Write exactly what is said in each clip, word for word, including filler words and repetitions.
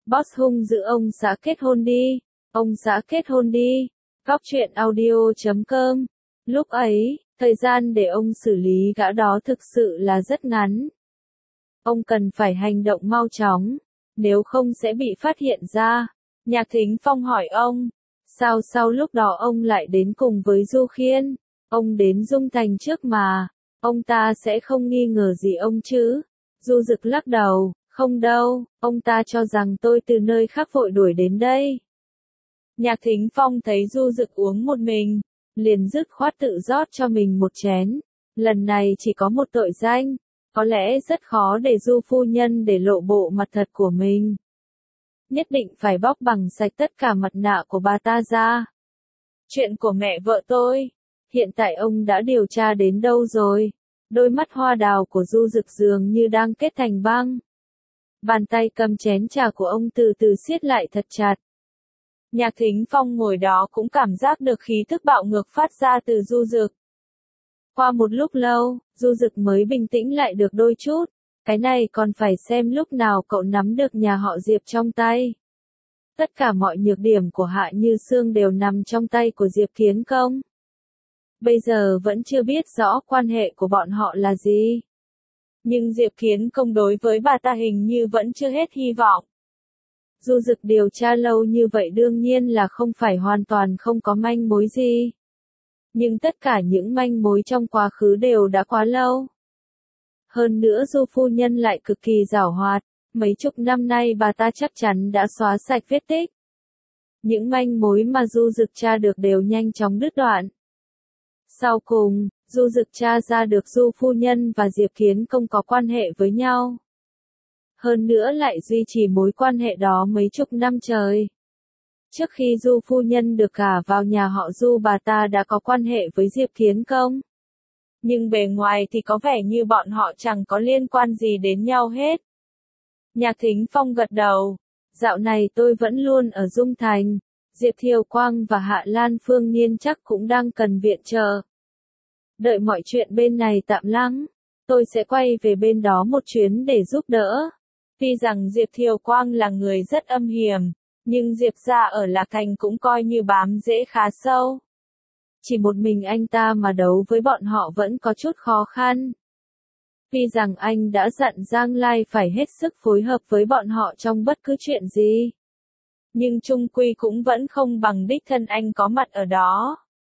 Boss hung dữ ông xã kết hôn đi, ông xã kết hôn đi. Góc truyện audio chấm com. Lúc ấy, thời gian để ông xử lý gã đó thực sự là rất ngắn. Ông cần phải hành động mau chóng, nếu không sẽ bị phát hiện ra. Nhạc Thính Phong hỏi ông, sao sau lúc đó ông lại đến cùng với Du Khiên? Ông đến Dung Thành trước mà, ông ta sẽ không nghi ngờ gì ông chứ? Du Dực lắc đầu, không đâu, ông ta cho rằng tôi từ nơi khác vội đuổi đến đây. Nhạc Thính Phong thấy Du Dực uống một mình, liền dứt khoát tự rót cho mình một chén. Lần này chỉ có một tội danh, có lẽ rất khó để Du phu nhân để lộ bộ mặt thật của mình. Nhất định phải bóc bằng sạch tất cả mặt nạ của bà ta ra. Chuyện của mẹ vợ tôi, hiện tại ông đã điều tra đến đâu rồi? Đôi mắt hoa đào của Du Dực dường như đang kết thành băng. Bàn tay cầm chén trà của ông từ từ siết lại thật chặt. Nhạc Thính Phong ngồi đó cũng cảm giác được khí tức bạo ngược phát ra từ Du Dực. Qua một lúc lâu, Du Dực mới bình tĩnh lại được đôi chút. Cái này còn phải xem lúc nào cậu nắm được nhà họ Diệp trong tay. Tất cả mọi nhược điểm của Hạ Như Sương đều nằm trong tay của Diệp Kiến Công. Bây giờ vẫn chưa biết rõ quan hệ của bọn họ là gì. Nhưng Diệp Kiến Công đối với bà ta hình như vẫn chưa hết hy vọng. Du Dực điều tra lâu như vậy đương nhiên là không phải hoàn toàn không có manh mối gì. Nhưng tất cả những manh mối trong quá khứ đều đã quá lâu. Hơn nữa Du phu nhân lại cực kỳ giảo hoạt, mấy chục năm nay bà ta chắc chắn đã xóa sạch vết tích. Những manh mối mà Du Dực tra được đều nhanh chóng đứt đoạn. Sau cùng, Du Dực tra ra được Du phu nhân và Diệp Kiến Công có quan hệ với nhau. Hơn nữa lại duy trì mối quan hệ đó mấy chục năm trời. Trước khi Du phu nhân được gả vào nhà họ Du bà ta đã có quan hệ với Diệp Kiến Công. Nhưng bề ngoài thì có vẻ như bọn họ chẳng có liên quan gì đến nhau hết. Nhạc Thính Phong gật đầu. Dạo này tôi vẫn luôn ở Dung Thành. Diệp Thiều Quang và Hạ Lan Phương Nhiên chắc cũng đang cần viện trợ. Đợi mọi chuyện bên này tạm lắng, tôi sẽ quay về bên đó một chuyến để giúp đỡ. Tuy rằng Diệp Thiều Quang là người rất âm hiểm, nhưng Diệp gia ở Lạc Thành cũng coi như bám rễ khá sâu. Chỉ một mình anh ta mà đấu với bọn họ vẫn có chút khó khăn. Tuy rằng anh đã dặn Giang Lai phải hết sức phối hợp với bọn họ trong bất cứ chuyện gì. Nhưng chung quy cũng vẫn không bằng đích thân anh có mặt ở đó.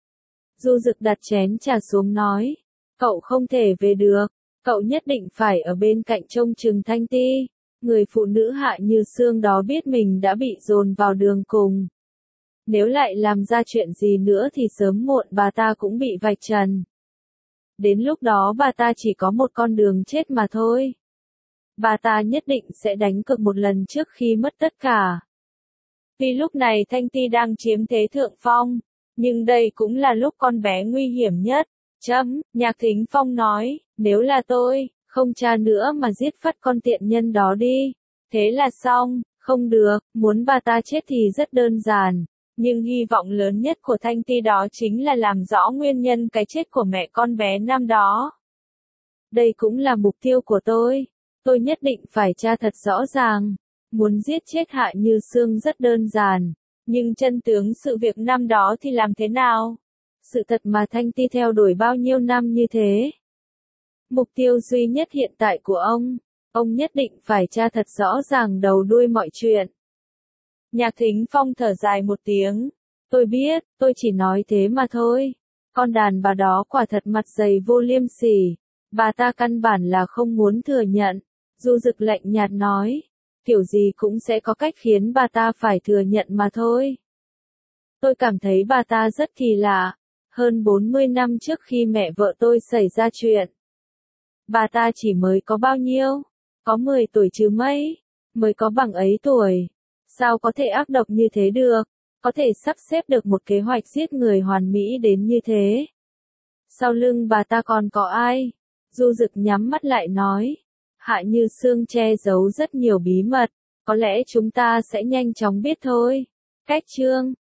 Du Dực đặt chén trà xuống nói, cậu không thể về được, cậu nhất định phải ở bên cạnh trông chừng Thanh Ti. Người phụ nữ Hạ Như Sương đó biết mình đã bị dồn vào đường cùng. Nếu lại làm ra chuyện gì nữa thì sớm muộn bà ta cũng bị vạch trần. Đến lúc đó bà ta chỉ có một con đường chết mà thôi. Bà ta nhất định sẽ đánh cược một lần trước khi mất tất cả. Vì lúc này Thanh Ti đang chiếm thế thượng phong, nhưng đây cũng là lúc con bé nguy hiểm nhất. Chấm, Nhạc Thính Phong nói, nếu là tôi, không tra nữa mà giết phát con tiện nhân đó đi. Thế là xong, không được, muốn bà ta chết thì rất đơn giản. Nhưng hy vọng lớn nhất của Thanh Ti đó chính là làm rõ nguyên nhân cái chết của mẹ con bé năm đó. Đây cũng là mục tiêu của tôi. Tôi nhất định phải tra thật rõ ràng. Muốn giết chết Hạ Như Sương rất đơn giản. Nhưng chân tướng sự việc năm đó thì làm thế nào? Sự thật mà Thanh Ti theo đuổi bao nhiêu năm như thế. Mục tiêu duy nhất hiện tại của ông, ông nhất định phải tra thật rõ ràng đầu đuôi mọi chuyện. Nhạc Thính Phong thở dài một tiếng. Tôi biết, tôi chỉ nói thế mà thôi. Con đàn bà đó quả thật mặt dày vô liêm sỉ. Bà ta căn bản là không muốn thừa nhận. Du Dực lạnh nhạt nói. Kiểu gì cũng sẽ có cách khiến bà ta phải thừa nhận mà thôi. Tôi cảm thấy bà ta rất kỳ lạ. Hơn bốn mươi năm trước khi mẹ vợ tôi xảy ra chuyện. Bà ta chỉ mới có bao nhiêu? Có mười tuổi chứ mấy? Mới có bằng ấy tuổi. Sao có thể ác độc như thế được? Có thể sắp xếp được một kế hoạch giết người hoàn mỹ đến như thế? Sau lưng bà ta còn có ai? Du Dực nhắm mắt lại nói. Hạ Như Sương che giấu rất nhiều bí mật. Có lẽ chúng ta sẽ nhanh chóng biết thôi. Cách chương